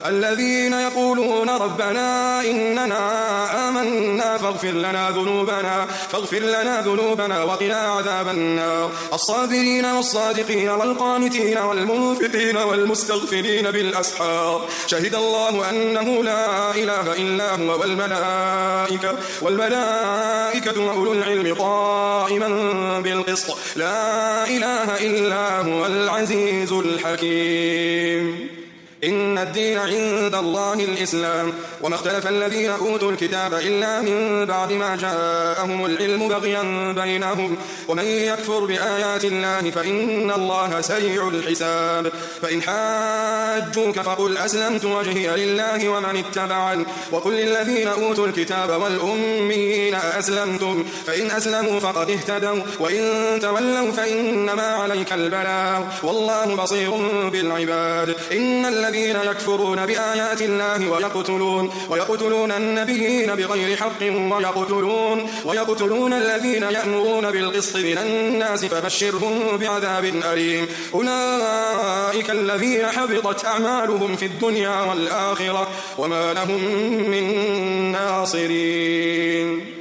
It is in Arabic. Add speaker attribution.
Speaker 1: الذين يقولون ربنا إننا آمنا فاغفر لنا ذنوبنا وقنا عذاب النار الصابرين والصادقين والقانتين والمنفقين والمستغفرين بالأسحار شهد الله أنه لا إله إلا هو والملائكة وأولو العلم قائما بالقسط لا إله إلا هو العزيز الحكيم إن الدين عند الله الإسلام وما اختلف الذين أوتوا الكتاب إلا من بعد ما جاءهم العلم بغيا بينهم ومن يكفر بآيات الله فإن الله سريع الحساب فإن حاجوك فقل أسلمت وجهي لله ومن اتبعني وقل للذين أوتوا الكتاب والأميين أسلمتم فإن أسلموا فقد اهتدوا وإن تولوا فإنما عليك البلاغ والله بصير بالعباد إن الذين يكفرون بآيات الله ويقتلون النبيين بغير حق ويقتلون الذين يأمرون بالقسط من الناس فبشرهم بعذاب أليم أولئك الذين حبطت أعمالهم في الدنيا والآخرة وما لهم من ناصرين